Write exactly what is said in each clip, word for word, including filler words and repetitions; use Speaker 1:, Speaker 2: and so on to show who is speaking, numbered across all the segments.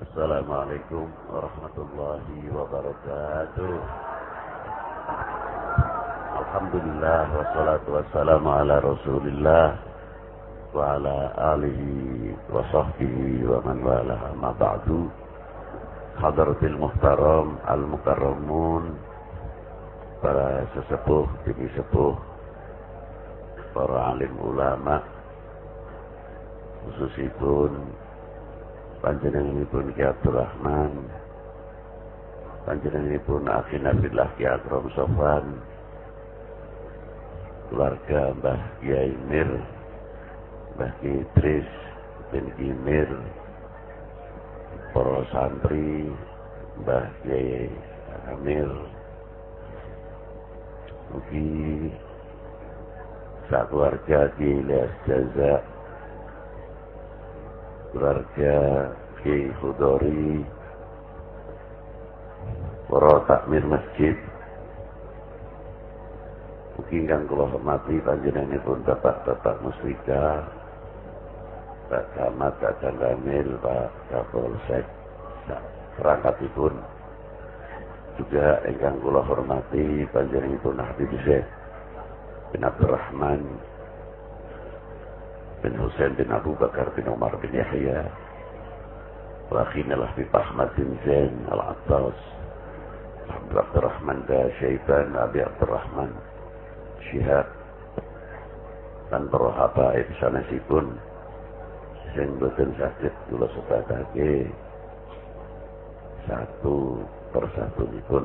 Speaker 1: Assalamualaikum warahmatullahi wabarakatuh. Alhamdulillah wassalatu wassalamu ala Rasulillah wa ala alihi wa sahbihi wa man wala amma ba'du. Hadratil muhtaram al-mukarramun, para sesepuh, tinggi sepuh, para alim ulama, khususipun panjenenganipun Ki Abdul Rahman, panjenenganipun Akhi Nabilah Ki Akram Sofwan, keluarga Mbah Kiai Mir, Mbah Ki Idris bin Kimir, para santri, Mbah Kiai Amir, mugi sakeluarga Ki Ilyas Jaza, keluarga Ki Hudori, para takmir masjid, mugi ingkang kula hormati panjenenganipun Bapak-bapak Muslikat, Pak Camat, Pak Kamil, Pak Kapolsek, perangkatipun, juga ingkang kula hormati panjenenganipun Habib Syekh bin Abdurrahman bin Husain bin Abu Bakar bin Umar bin Yahya, wa akhina Habib Ahmad bin Zain Al-Attas, Habib Abdurrahman Syaiban, Abi Abdurrahman Syihab, dan para habaib sanesipun sing boten saged kula sebutake satu persatunipun.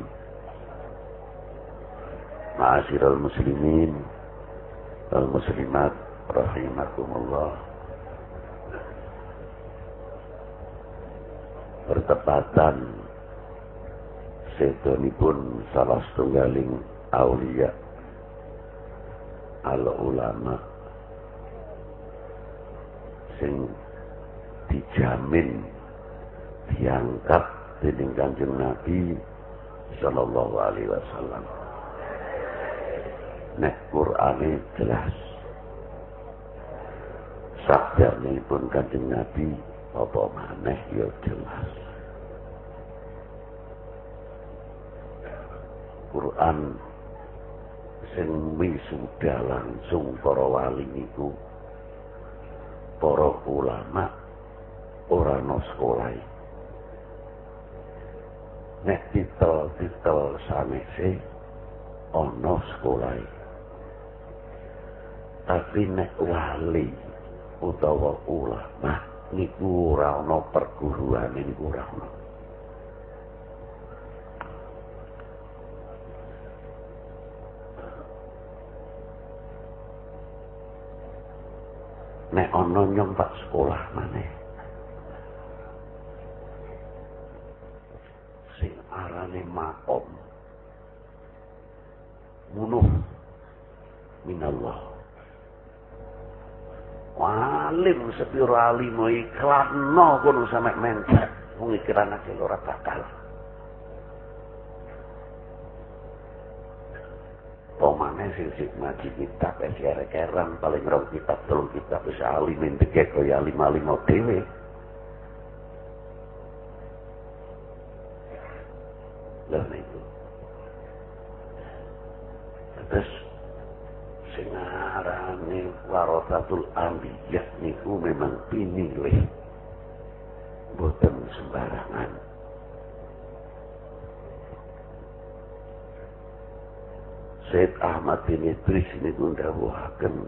Speaker 1: Ma'asyiral muslimin wal muslimat rahimakumullah. Bertepatan sedanipun salah setunggaling aulia al ulama sing dijamin diangkat dening Kanjeng Nabi sallallahu alaihi wasallam. Nek Qur'ane jelas, sabdanipun Kanjeng Nabi apa maneh ya jelas. Quran sing wisuda langsung para wali niku, para ulama ora ana sekolahe. Nek titel-titel sanese ana sekolahe. Tapi nek wali utawa ulama niku ora ana perguruane, niku ora ana. Nek ana nyong pak sekolah maneh sing arane makom munuh minallah, alim sepiro alim iklanno kono sampe mencet wong ikiranake ora bakal. Pomane sing sik ngaji kitab wis kere-keran paling rong kitab telung kitab wis alim ndeke kaya alim-alim dhewe. Lha niku. Terus sing arane warasatul anbiya niku memang pinilih boten sembarangan. Syed Ahmad bin Idris niku ndhawuhaken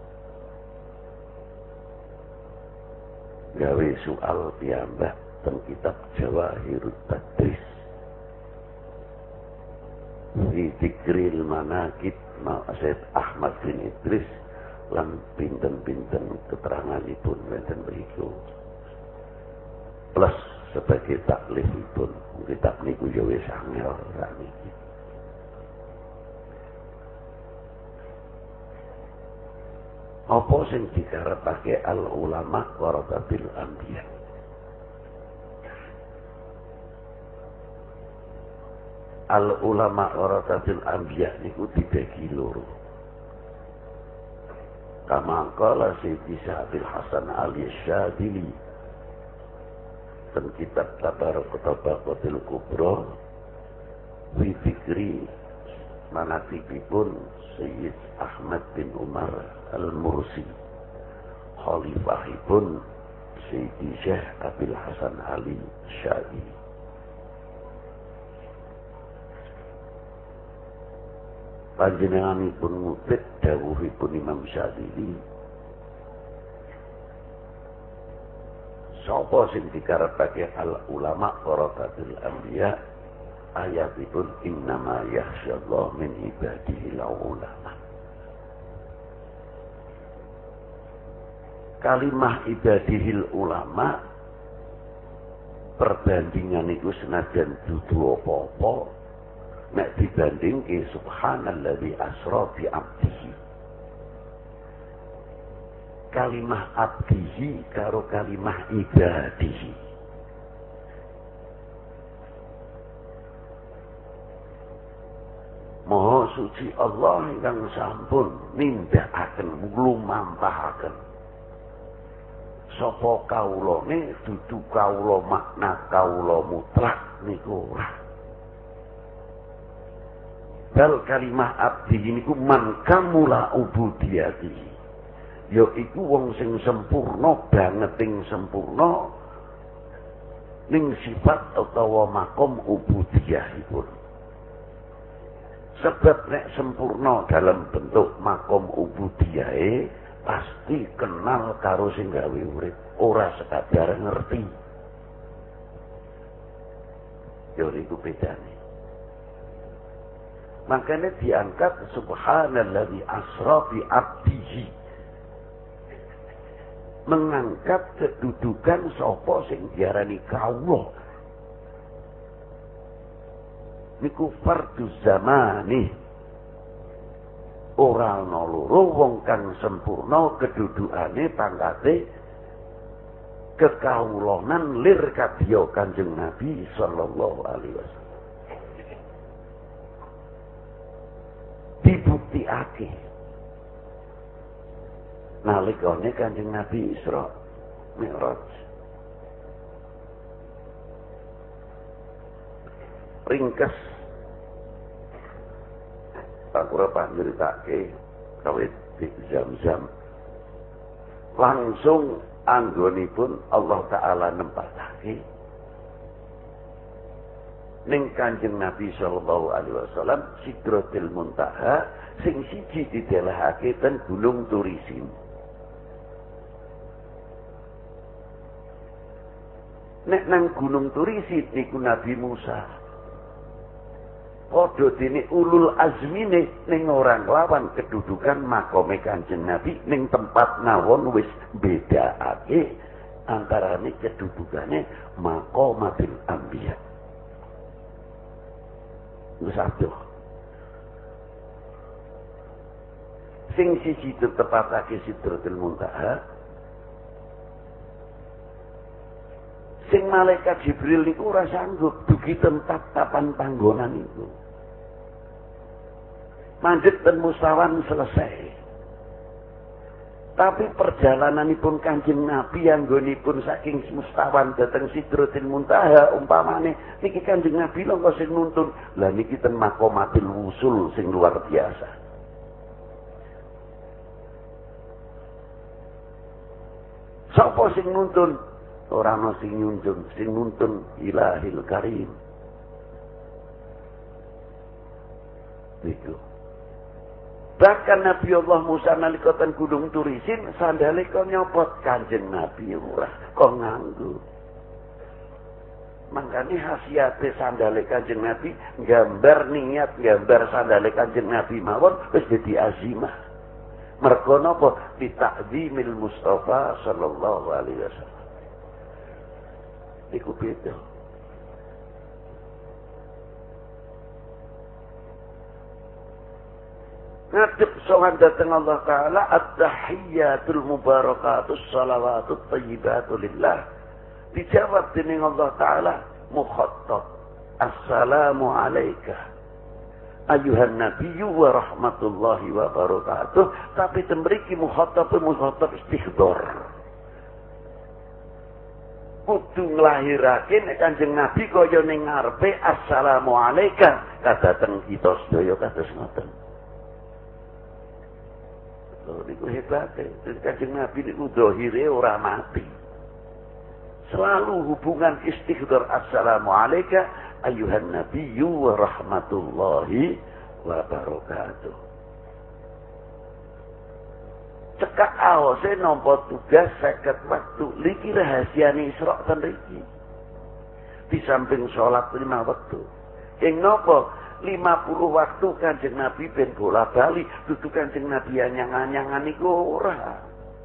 Speaker 1: gawe soal piyambak teng kitab Jawahirut Tadris fi dzikril manaqib ma Syed Ahmad bin Idris lan pinten-pinten keteranganipun wonten mriku plus sebagai taklifipun kitab niku ya wis angel sakniki. Apa sing dikarepake al ulama warasatil anbiya? Al ulama warasatil anbiya niku dibagi loro. Kama qala Sayyidi Sa'bil Hasan al-Syadili ten kitab Tabarok Tabaqatil Kubra fi fikri manatibipun Sayyid Ahmad bin Umar Al-Mursi khalifahipun Sayyidi Syekh Abil Hasan Ali Syai. Panjenenganipun ngutip dawuhipun Imam Syadili, sapa sing dikarepake al ulama warasatul anbiya, ayatipun innama yakhsyallahu min ibadihi ulama. Kalimah ibadihil ulama perbandingan itu senajan dudu apa-apa nek dibandingke subhanalladzi asra bi abdihi. Kalimah abdihi karo kalimah ibadihi. Maha suci Allah ingkang sampun nindakaken lumampahaken sapa kawulane dudu kawula makna kawula mutlak niku ora. Dal kalimah abdi niku man kamula ubudiyati, ya iku wong sing sempurna banget ing sempurna ning sifat utawa makom ubudiyahipun. Sebab nek sempurna dalam bentuk makom ubudiyahe pasti kenal karo sing gawe urip, ora sekadar ngerti. Yo iku bedane. Makanya diangkat subhanalladzi asra bi abdihi. Mengangkat kedudukan sapa sing diarani kawula. Niku fardhu zamani. Ora ana loro wong kang sempurna kedudukane pangkate kekawulanan lir kadya Kanjeng Nabi sallallahu alaihi wasallam. Dibuktiake nalikane Kanjeng Nabi Isra Mi'raj. Ringkes aku ora nyritake kawit di Zam-Zam. Langsung anggonipun Allah Ta'ala nempatake ning Kanjeng Nabi sallallahu alaihi wasallam Sidratil Muntaha sing siji didelehake ten Gunung Turisin. Nek nang Gunung Turisin niku Nabi Musa. Padha dene ulul azmine ning orang lawan kedudukan makome Kanjeng Nabi ning tempat nawon wis bedakake antarane kedudukane maqamatul anbiya. Wis adoh. Sing siji tetepatake Sidratul Muntaha. Sing malaikat Jibril niku ora sanggup dugi tempat tapan panggonan itu. Manjit dan mustawan selesai. Tapi perjalananipun Kanjeng Nabi anggonipun saking mustawan dhateng Sidratil Muntaha umpamane niki Kanjeng Nabi lho kok sing nuntun. Lah niki ten maqamatil wusul sing luar biasa. Sapa sing nuntun? Ora ana sing nyunjung, sing nuntun Ilahil Karim. Niku. Bahkan Nabi Allah Musa nalika ten Gunung Turisin sandale kok nyopot Kanjeng Nabi ora kok nganggo. Mangkane khasiate sandale Kanjeng Nabi gambar niat gambar sandale Kanjeng Nabi mawon wis dadi azimah. Mergo napa ditakzimil Mustafa sallallahu alaihi wasallam. Iku beda. Ngadep sowan dateng Allah Ta'ala at-tahiyyatul mubarakatus salawatut thayyibatu lillah. Dijawab dening Allah Ta'ala mukhattab. Assalamu alaika ayuhan nabiyyu wa rahmatullahi wa barakatuh. Tapi tembriki mukhattab mukhattab istighbar. kudu nglahirake nek Kanjeng Nabi kaya ning ngarepe assalamu alayka kadaten kita sedaya kados ngoten. Lho niku hebate. Kanjeng Nabi niku zahire ora mati. Selalu hubungan istighfar assalamu alayka ayuhan nabiyyu wa rahmatullahi wa barakatuh. Cekak awase nampa tugas seket waktu niki rahasiane Isra ten mriki. Di samping salat lima waktu. Ing napa lima puluh waktu Kanjeng Nabi ben bola-bali, dudu Kanjeng Nabi anyang-anyangan niku ora.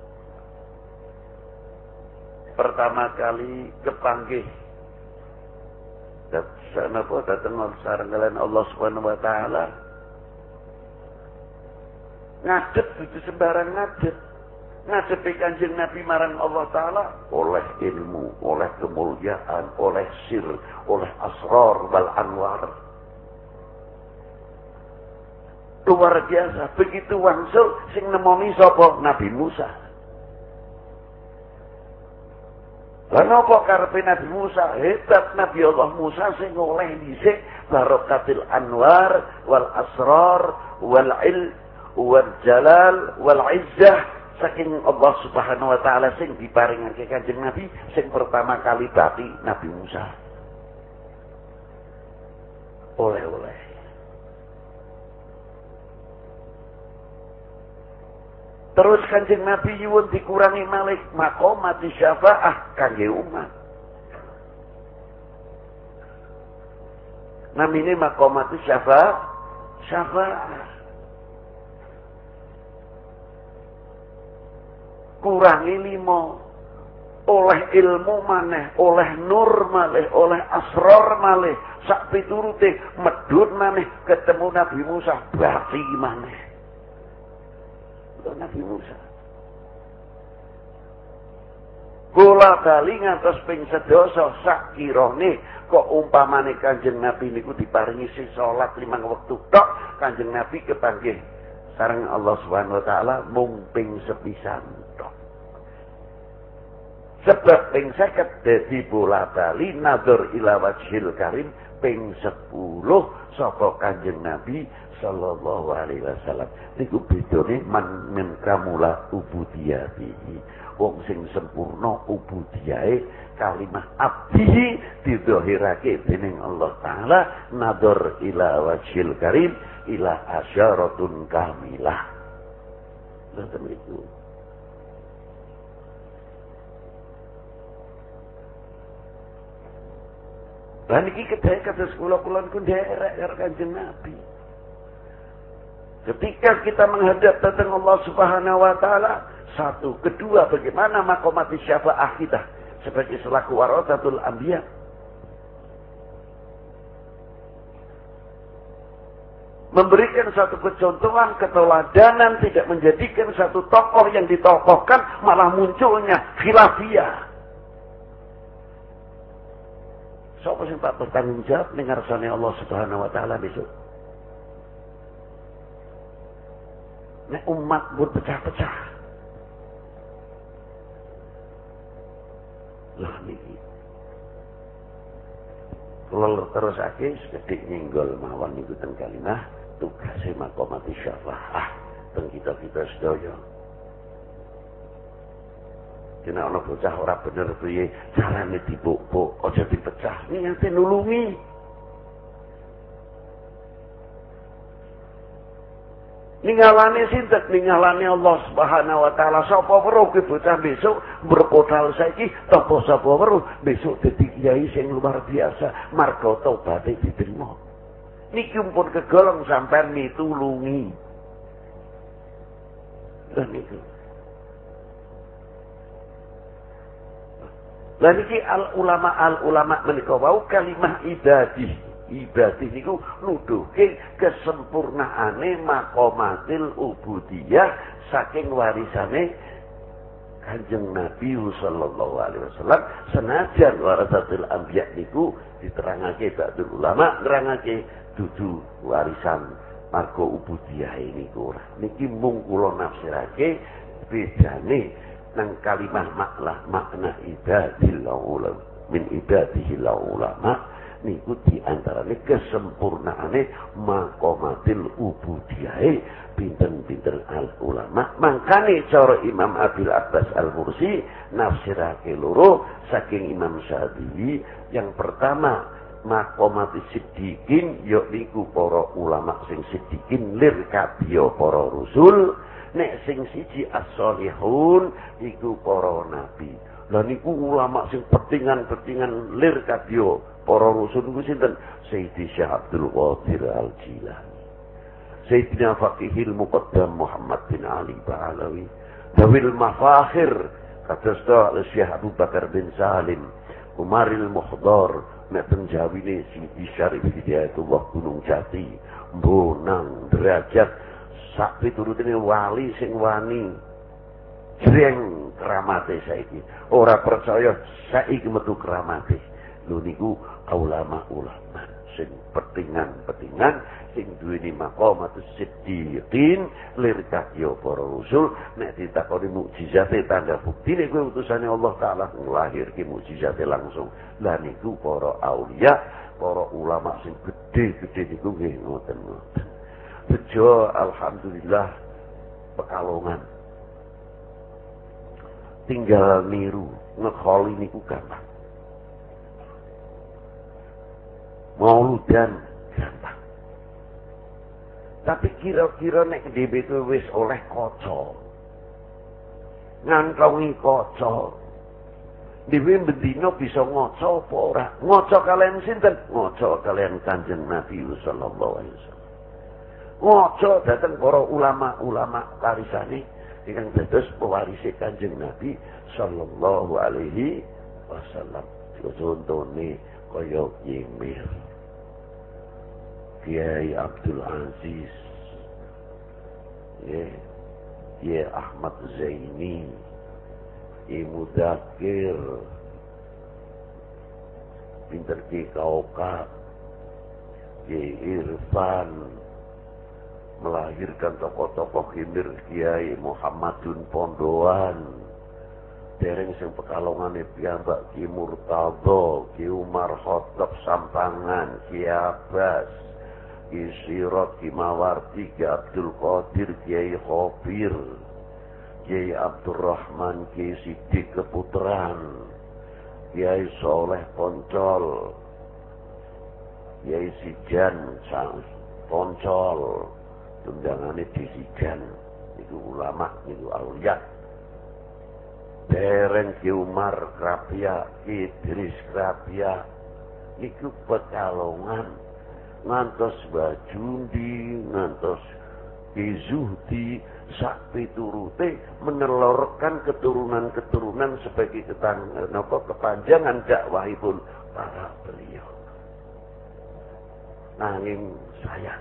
Speaker 1: Pertama kali kepanggih dateng napa dateng sareng kalian Allah Subhanahu wa taala. Ngadep itu sembarang ngadep. Ngadepi Kanjeng Nabi marang Allah Ta'ala oleh ilmu, oleh kemuliaan, oleh sir, oleh asrar wal anwar. Luar biasa. Begitu wangsul sing nemoni sapa? Nabi Musa. Lah napa karepe Nabi Musa? Hebat Nabi Allah Musa sing oleh dhisik barakatil anwar wal asrar wal ilm wal jalal wal izzah saking Allah Subhanahu wa taala sing diparingake Kanjeng Nabi sing pertama kali bati Nabi Musa. Oleh-oleh. Terus Kanjeng Nabi nyuwun dikurangi malih maqamat syafaah kangge umat. Namine maqamat syafaah syafaah. Kurangi lima oleh ilmu maneh, oleh nur maneh, oleh asrar maneh, sak piturute medhun maneh ketemu Nabi Musa bati maneh. Nabi Musa bola bali ngantos ping sedasa sak kirane kok umpamane Kanjeng Nabi niku diparingi sing salat limang wektu tok Kanjeng Nabi kepanggih sareng Allah Subhanahu wa taala mung ping sepisan tok. Sebab ping seket dadi bola bali nazar ila wajhil karim ping sepuluh saka Kanjeng Nabi sallallahu alaihi wasallam. Niku bedane man min kamula ubudiyatihi. Wong sing sempurna ubudiyahe kalimah abdi didhahirake dening Allah taala nadhar ila wajhil karim ila asyaratun kamilah. Ngoten niku. Lah niki kedhe kados kula-kula niku nderek karo Kanjeng Nabi. Ketika kita menghadap datang Allah Subhanahu wa taala, satu, kedua bagaimana maqamat syafaah kita sebagai selaku warathatul anbiya. Memberikan satu kecontohan, keteladanan, tidak menjadikan satu tokoh yang ditokohkan malah munculnya khilafiyah. Sapa sing tak bertanggung jawab ning ngarsane Allah Subhanahu wa taala besok? Nek umat pun pecah-pecah. Lah niki. Kalau terusake sekedhik nyenggol mawon niku teng kalimah tugase maqamat syafaah teng kita-kita sedaya. Kena ana bocah ora bener piye carane dipuk-puk, aja dipecah. Niate nulungi. Ningalane sinten? Ningalane Allah Subhanahu wa taala. Sapa weruh ki bocah besok berpodal saiki tanpa sapa weruh besok dadi kiai sing luar biasa, marga tobaté diterima. Niki pun kegolong sampean mitulungi. Lah niku. Lah niki al ulama al ulama menika wau kalimah ibadih. Ibadah niku nuduhke kesempurnaane maqamatil ubudiyah saking warisane Kanjeng Nabi sallallahu alaihi wasallam. Senajan warasatul anbiya niku diterangake ba'dul ulama nerangake dudu warisan marga ubudiyah niku ora. Niki mung kula nafsirake bedane nang kalimah maklah makna ibadil ulama min ibadihil ulama niku diantarane kesempurnaane maqamatil ubudiyah pinten-pinten al ulama. Mangkane cara Imam Abil Abbas Al-Mursi nafsirake loro saking Imam Syafi'i. Yang pertama maqamatis siddiqin ya niku para ulama sing siddiqin lir kadya para rasul. Nek sing siji as-solihun iku para nabi. Lah niku ulama sing petingan-petingan lir kadya para rasul niku sinten? Sayyidi Syekh Abdul Qadir Al-Jilani, Sayyidina Faqihil Muqaddam Muhammad bin Ali Ba'alawi, Dawil Mafakhir kados Syekh Abu Bakar bin Salim, Umaril Muhdar, nek penjawine Sidi Syarif Hidayatullah Gunung Jati, Bonang derajat sak piturutine wali sing wani jreng keramate saiki. Ora percaya saiki metu keramate. Lho niku ulama-ulama sing petingan-petingan sing duweni maqamatus siddiqin lir kadya para rasul. Nek ditakoni mukjizate tanda buktine kuwi utusane Allah taala nglahirke mukjizate langsung. Lah niku para aulia, para ulama sing gedhe-gedhe niku nggih ngoten-ngoten. Bejo alhamdulillah Pekalongan. Tinggal niru ngekholi niku gampang. Mauludan gampang. Tapi kira-kira nek D B K wis oleh kaca. Ngantongi kaca. Dhewe bendina bisa ngaca apa ora? Ngaca kalian sinten? Ngaca kalian Kanjeng Nabi sallallahu alaihi wasallam. Ngaca dateng para ulama-ulama warisane ingkang dados pewarise Kanjeng Nabi sallallahu alaihi wasallam. Contone kaya Yemir, Kiai Abdul Aziz, ya, ya Ahmad Zaini, Ibu Zakir, pinter Ki Kaukab, Ki Irfan, melahirkan tokoh-tokoh Himir Kiai Muhammadun Pondoan, dereng sing Pekalongane piyambak Ki Murtadha, Ki Umar Khattab Sampangan, Ki Abbas, Ki Sirot, Ki Mawardi, Ki Abdul Qadir, Kiai Khobir, Kiai Abdurrahman, Kiai Sidik Keputran, Kiai Soleh Poncol, Kiai Sijan Poncol, tundangane disijan niku ulama niku aulia. Dereng Ki Umar Krapia, Ki Idris Krapia niku Pekalongan ngantos Bajundi, ngantos Ki Zuhdi sak piturute menelurkan keturunan-keturunan sebagai ketang napa kepanjangan dakwahipun para beliau. Nanging sayang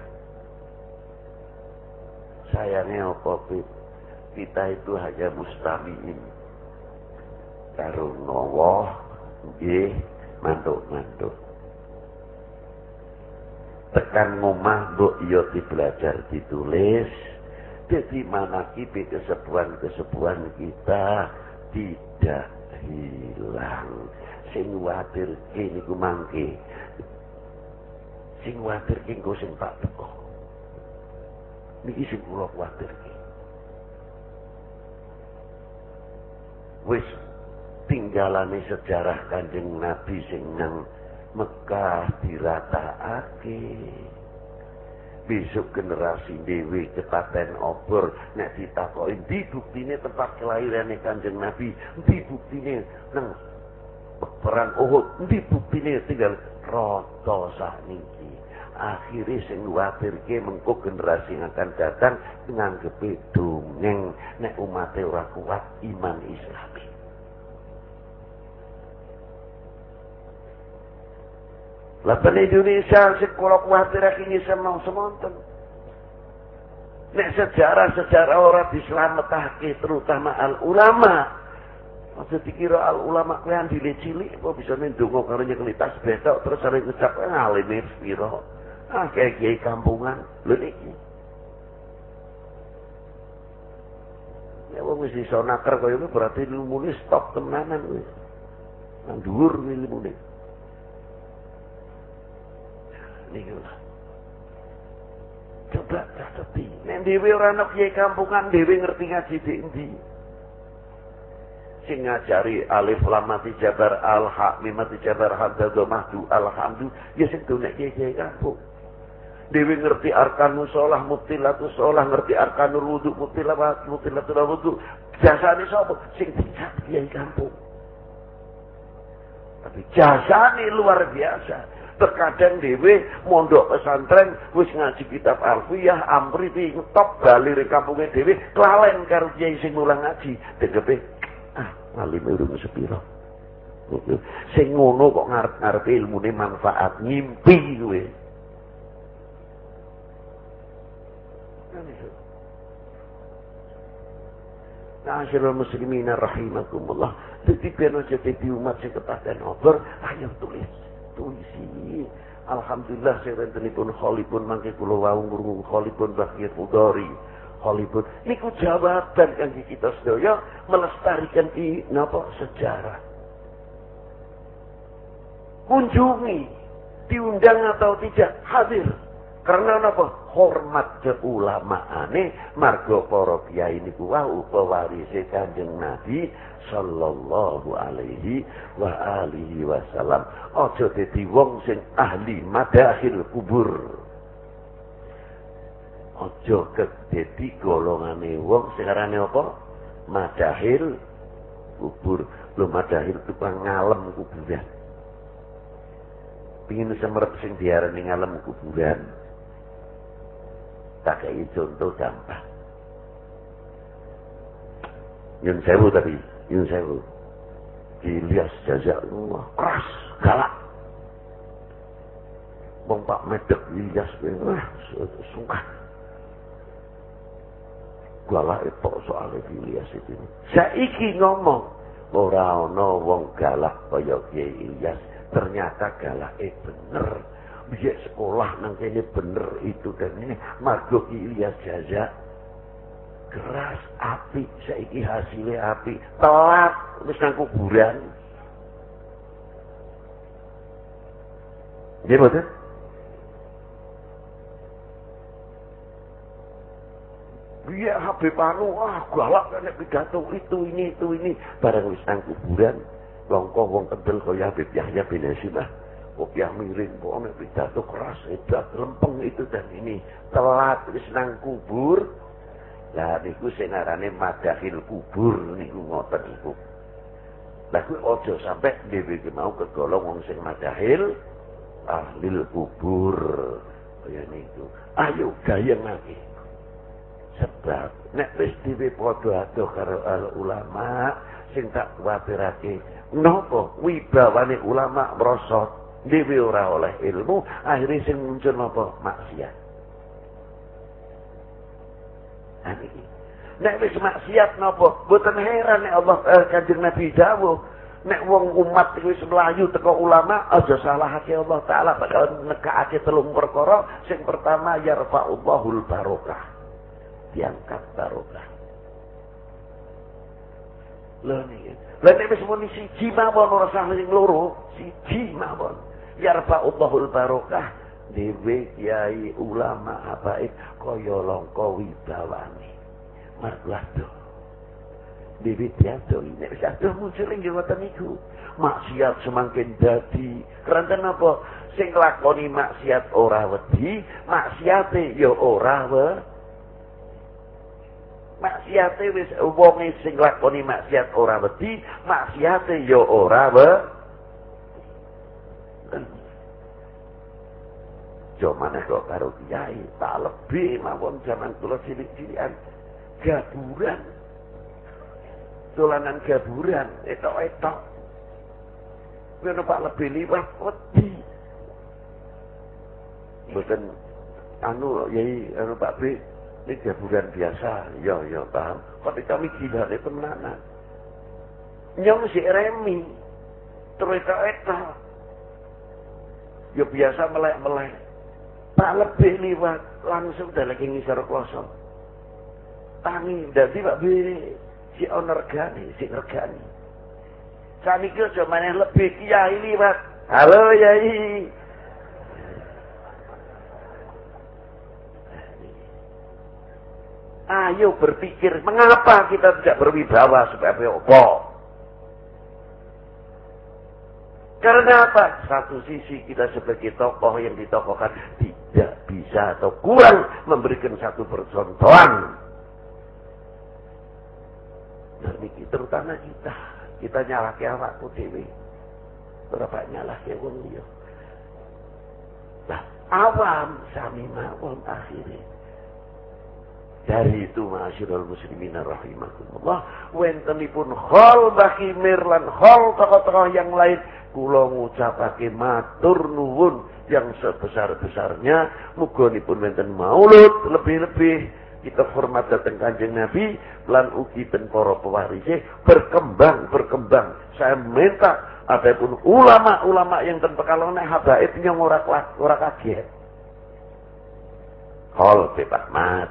Speaker 1: sayangnya apa kita itu hanya mustamiin karo ngawa nggih mantuk-mantuk. Tekan ngomah mbok iya dibelajar ditulis. Jadi manakib kesepuan-kesepuan kita tidak hilang. Sing watirke niku mangke. Sing watirke engko sing tak teko. Niki sing kula kuwatirke. Wis tinggalane sejarah Kanjeng Nabi sing nang Mekah diratakake. Besok generasi dewi kepaten obor nek ditakoki ndi buktine tempat kelahirane Kanjeng Nabi, ndi buktine nang perang Uhud, ndi buktine tinggal rata sakniki. Akhire sing kuwatirke mengko generasi yang akan datang nganggepe dongeng nek umate ora kuat iman Islami. Lapan Indonesia sekolah kuwatirake ngisem semonten. Nek sejarah-sejarah ora dislametake terutama al ulama. Aja dikira al ulama kuwi andile cilik apa bisa ndonga karo nyekeli tasbih tok terus sering ngucap ngalime pira. Ah kiai kampungan lho niki. Ya wong wis iso nakar kaya ngono berarti ilmune stop tenanan kuwi. Nang dhuwur ilmune. Niku lah. Coba catepi. Nek dhewe ora ana kiai kampungan dhewe ngerti ngaji di endi. Sing ngajari alif lam mati jabar al ha mim mati jabar hamzah dhammah du alhamdu ya sing duwe kiai kampung. Dewi ngerti arkanus sholah mubtilatus sholah, ngerti arkanul wudu mubtilat mubtilatul wudu. Jasane sapa? Sing dijak kiai kampung. Tapi jasane luar biasa. Terkadang dhewe mondok pesantren wis ngaji kitab alfiyah amri pi top bali re kampunge dhewe kelalen karo kiai sing mulang ngaji. Degepe ah ngalim urung sepiro. Sing ngono kok ngarep-ngarep ilmune manfaat ngimpi kowe. Ma'asyiral muslimin rahimakumullah. Dadi ben aja dadi umat sing kepaten obor, ayo tulis. Tulisi. Alhamdulillah sewentenipun kholipun mangke kula wau ngrungu kholipun Bakir Udari. Kholipun niku jawaban kangge kita sedaya melestarikan i napa sejarah. Kunjungi, diundang atau tidak hadir. Karena napa? Hormat keulamaane marga para kiai niku wau pewarise Kanjeng Nabi sallallahu alaihi wa alihi wasallam. Aja dadi wong sing ahli madahil kubur. Aja dadi golongane wong sing arane apa? Madahil kubur. Lho madahil tukang ngalem kuburan. Pingin semerep sing diarani ngalem kuburan. Tak kayak contoh gampang. Yun sewu tadi, yun sewu. Ilyas Jazalullah keras, galak. Bang Pak Medek Ilyas, wah, sungkan. Galak itu soalnya Ilyas itu. Saiki ngomong, ora ana wong galak kaya Kiai Ilyas. Ternyata galake bener. Biar sekolah nang kene bener itu dan ini margo Ki Ilyas Jaza keras api saiki hasilnya api telat wis nang kuburan. Nggih mboten? Biar Habib Anu ah galak nek pidato itu ini itu ini bareng wis nang kuburan longko wong kendel kaya Habib Yahya bin Hasimah. Kopiah miring, pokoknya pidato keras, hebat, lempeng itu dan ini. Telat, wis nang kubur. Lah, niku sing ngarane madahil kubur, niku ngoten niku. Lah, kuwi aja sampai dhewe mau kegolong wong sing madahil ahlil kubur. Kaya niku. Ayo gayengake. Sebab, nek wis dhewe padha adoh karo al ulama, sing tak kuwatirake, napa wibawane ulama merosot. Dewi ora oleh ilmu, akhirnya sing muncul apa? Maksiat. Nah ini. Nek wis maksiat napa? Mboten heran nek Allah eh, Kanjeng Nabi dawuh, nek wong umat wis mlayu teko ulama, aja salahake Allah taala bakal nekake telung perkara. Sing pertama yarfa'ullahul barokah. Diangkat barokah. Lho niki. Lah nek wis muni siji mawon ora usah sing loro, siji mawon. Yarfa'ullahul barokah dewe kiai ulama habaib kaya langka wibawane marwado dewe tiado ini wis adoh muncul ing ngoten niku maksiat semakin dadi keranten apa sing lakoni maksiat ora wedi maksiate ya ora we maksiate wis wong sing lakoni maksiat ora wedi maksiate ya ora we Jaman kok karo kiai tak lebih mawon zaman kula cilik-cilikan gaburan dolanan gaburan etok-etok kuwi Pak lebih liwat wedi mboten anu yai anu Pak B ini gaburan biasa ya ya paham kok kami gilane temenan nyong si remi terus etok-etok ya biasa melek-melek tak lebih liwat langsung dah lagi ngisar kosong tangi dadi Pak B Si ono regane, si regane. Saniki aja maneh lebih kiai liwat. Halo Yai. Ayo berpikir, mengapa kita tidak berwibawa supaya apa? Karena apa? Satu sisi kita sebagai tokoh yang ditokohkan tidak bisa atau kurang memberikan satu percontohan. Dan ini terutama kita. Kita nyalahke awakku dhewe. Berapa nyalahke wong liya. Nah, awam sami mawon akhirnya. Dari itu ma'asyiral muslimin rahimakumullah, wentenipun khol Bakimir lan khol tokoh-tokoh yang lain, kula ngucapake matur nuwun yang sebesar-besarnya. Mugonipun wenten maulud lebih-lebih kita hormat datang Kanjeng Nabi lan ugi ten para pewarise berkembang berkembang. Saya minta adapun ulama-ulama yang ten Pekalongan habaib nyong ora ora kaget. Khol bin Ahmad,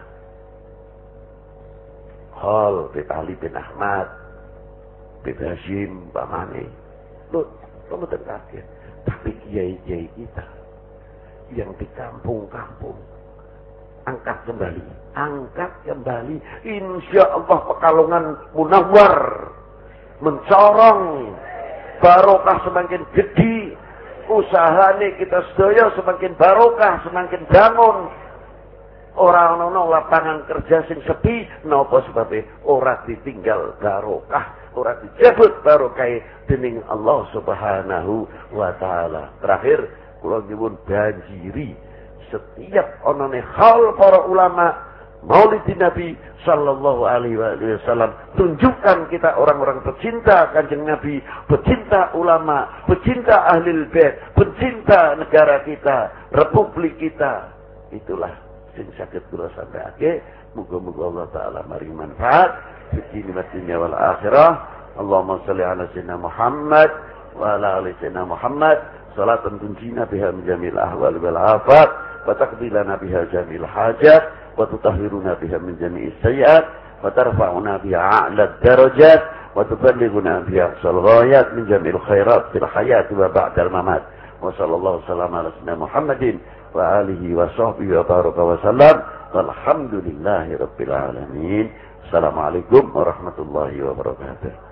Speaker 1: Khol bin Ali bin Ahmad, bin Hashim, Pak Mane. Loh, kamu terkaget. Tapi kiai-kiai kita yang di kampung-kampung, angkat kembali, angkat kembali. Insya Allah Pekalongan munawwar, mencorong, barokah semakin gede, usahane kita sedaya semakin barokah, semakin bangun. Orang ono lapangan kerja sing sepi, napa sebabe ora ditinggal barokah, ora dijabut barokah dening Allah Subhanahu wa taala. Terakhir kula nyuwun banjiri setiap onone haul para ulama Maulidin Nabi sallallahu alaihi wasallam, tunjukkan kita orang-orang pecinta Kanjeng Nabi, pecinta ulama, pecinta ahlul bait, pecinta negara kita, republik kita. Itulah sing saged kula sampaiake. Muga-muga Allah taala mari manfaat fi dunya wal akhirah. Allahumma shalli ala sayyidina Muhammad wa ala ali sayyidina Muhammad salatan tunjina biha min jamil ahwal wal afat wa taqbilana biha jamil hajat wa tutahhiruna biha min jami'is sayyi'at wa tarfa'una biha a'la darajat wa tuballighuna biha aqsal ghayat min jamil khairat fil hayat wa ba'dal mamat. Wa sallallahu ala sayyidina Muhammadin wa alihi wa sahbihi wa baraka wa sallam. Walhamdulillahi rabbil alamin. Assalamualaikum warahmatullahi wabarakatuh.